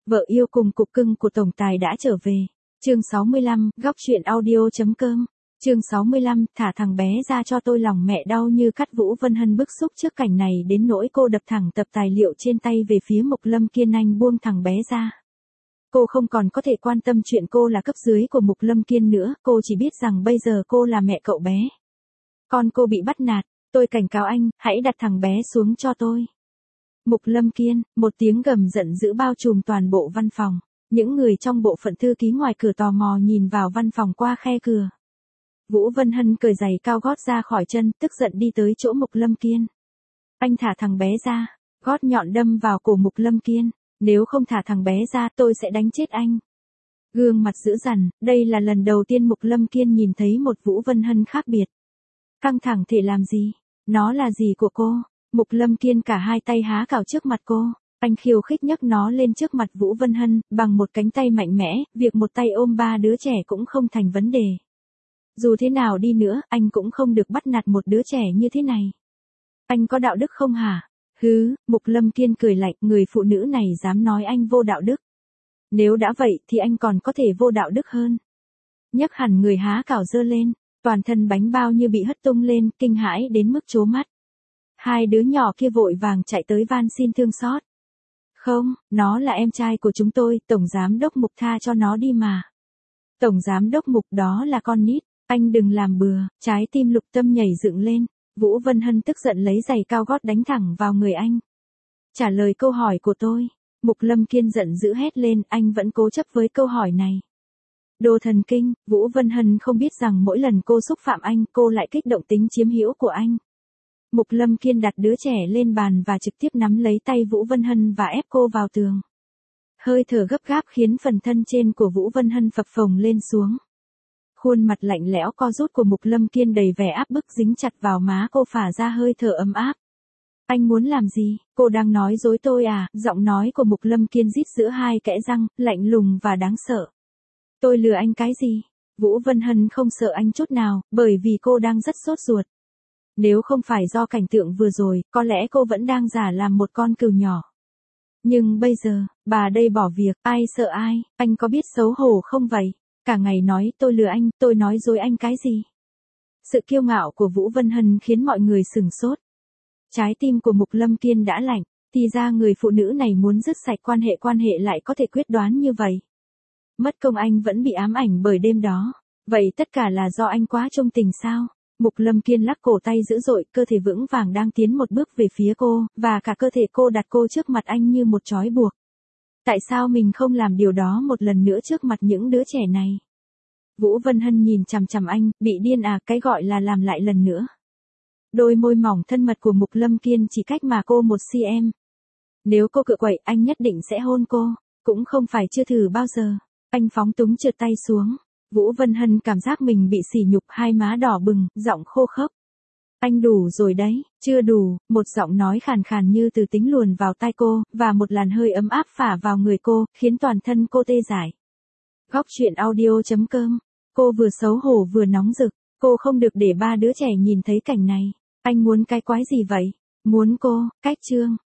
Vợ yêu cùng cục cưng của tổng tài đã trở về. Chương 65, góc truyện audio.com. Chương 65, thả thằng bé ra cho tôi, lòng mẹ đau như cắt. Vũ Vân Hân bức xúc trước cảnh này đến nỗi cô đập thẳng tập tài liệu trên tay về phía Mục Lâm Kiên. Anh buông thằng bé ra. Cô không còn có thể quan tâm chuyện cô là cấp dưới của Mục Lâm Kiên nữa, cô chỉ biết rằng bây giờ cô là mẹ cậu bé. Con cô bị bắt nạt, tôi cảnh cáo anh, hãy đặt thằng bé xuống cho tôi. Mục Lâm Kiên, một tiếng gầm giận dữ bao trùm toàn bộ văn phòng. Những người trong bộ phận thư ký ngoài cửa tò mò nhìn vào văn phòng qua khe cửa. Vũ Vân Hân cởi giày cao gót ra khỏi chân, tức giận đi tới chỗ Mục Lâm Kiên. Anh thả thằng bé ra, gót nhọn đâm vào cổ Mục Lâm Kiên. Nếu không thả thằng bé ra tôi sẽ đánh chết anh. Gương mặt dữ dằn, đây là lần đầu tiên Mục Lâm Kiên nhìn thấy một Vũ Vân Hân khác biệt. Căng thẳng thể làm gì? Nó là gì của cô? Mục Lâm Kiên cả hai tay há cào trước mặt cô. Anh khiêu khích nhấc nó lên trước mặt Vũ Vân Hân, bằng một cánh tay mạnh mẽ, việc một tay ôm ba đứa trẻ cũng không thành vấn đề. Dù thế nào đi nữa, anh cũng không được bắt nạt một đứa trẻ như thế này. Anh có đạo đức không hả? Hứ, Mục Lâm Kiên cười lạnh, người phụ nữ này dám nói anh vô đạo đức. Nếu đã vậy thì anh còn có thể vô đạo đức hơn. Nhấc hẳn người há cào giơ lên, toàn thân bánh bao như bị hất tung lên, kinh hãi đến mức trố mắt. Hai đứa nhỏ kia vội vàng chạy tới van xin thương xót. Không, nó là em trai của chúng tôi, Tổng Giám đốc Mục tha cho nó đi mà. Tổng Giám đốc Mục, đó là con nít, anh đừng làm bừa. Trái tim Lục Tâm nhảy dựng lên. Vũ Vân Hân tức giận lấy giày cao gót đánh thẳng vào người anh. Trả lời câu hỏi của tôi. Mục Lâm Kiên giận dữ hét lên, anh vẫn cố chấp với câu hỏi này. Đồ thần kinh, Vũ Vân Hân không biết rằng mỗi lần cô xúc phạm anh, cô lại kích động tính chiếm hữu của anh. Mục Lâm Kiên đặt đứa trẻ lên bàn và trực tiếp nắm lấy tay Vũ Vân Hân và ép cô vào tường. Hơi thở gấp gáp khiến phần thân trên của Vũ Vân Hân phập phồng lên xuống. Khuôn mặt lạnh lẽo co rút của Mục Lâm Kiên đầy vẻ áp bức dính chặt vào má cô, phả ra hơi thở ấm áp. Anh muốn làm gì? Cô đang nói dối tôi à? Giọng nói của Mục Lâm Kiên rít giữa hai kẽ răng, lạnh lùng và đáng sợ. Tôi lừa anh cái gì? Vũ Vân Hân không sợ anh chút nào, bởi vì cô đang rất sốt ruột. Nếu không phải do cảnh tượng vừa rồi, có lẽ cô vẫn đang giả làm một con cừu nhỏ. Nhưng bây giờ, bà đây bỏ việc, ai sợ ai, anh có biết xấu hổ không vậy? Cả ngày nói tôi lừa anh, tôi nói dối anh cái gì? Sự kiêu ngạo của Vũ Vân Hân khiến mọi người sửng sốt. Trái tim của Mục Lâm Kiên đã lạnh, thì ra người phụ nữ này muốn dứt sạch quan hệ lại có thể quyết đoán như vậy. Mất công anh vẫn bị ám ảnh bởi đêm đó. Vậy tất cả là do anh quá trung tình sao? Mục Lâm Kiên lắc cổ tay dữ dội, cơ thể vững vàng đang tiến một bước về phía cô, và cả cơ thể cô đặt cô trước mặt anh như một trói buộc. Tại sao mình không làm điều đó một lần nữa trước mặt những đứa trẻ này? Vũ Vân Hân nhìn chằm chằm anh, bị điên à? Cái gọi là làm lại lần nữa. Đôi môi mỏng thân mật của Mục Lâm Kiên chỉ cách mà cô 1 cm. Nếu cô cự quậy, anh nhất định sẽ hôn cô, cũng không phải chưa thử bao giờ. Anh phóng túng trượt tay xuống. Vũ Vân Hân cảm giác mình bị sỉ nhục, hai má đỏ bừng, giọng khô khốc. Anh đủ rồi đấy, chưa đủ, một giọng nói khàn khàn như từ tính luồn vào tai cô, và một làn hơi ấm áp phả vào người cô, khiến toàn thân cô tê dại. Góc truyện audio.com. Cô vừa xấu hổ vừa nóng rực, cô không được để ba đứa trẻ nhìn thấy cảnh này. Anh muốn cái quái gì vậy? Muốn cô, cách chương.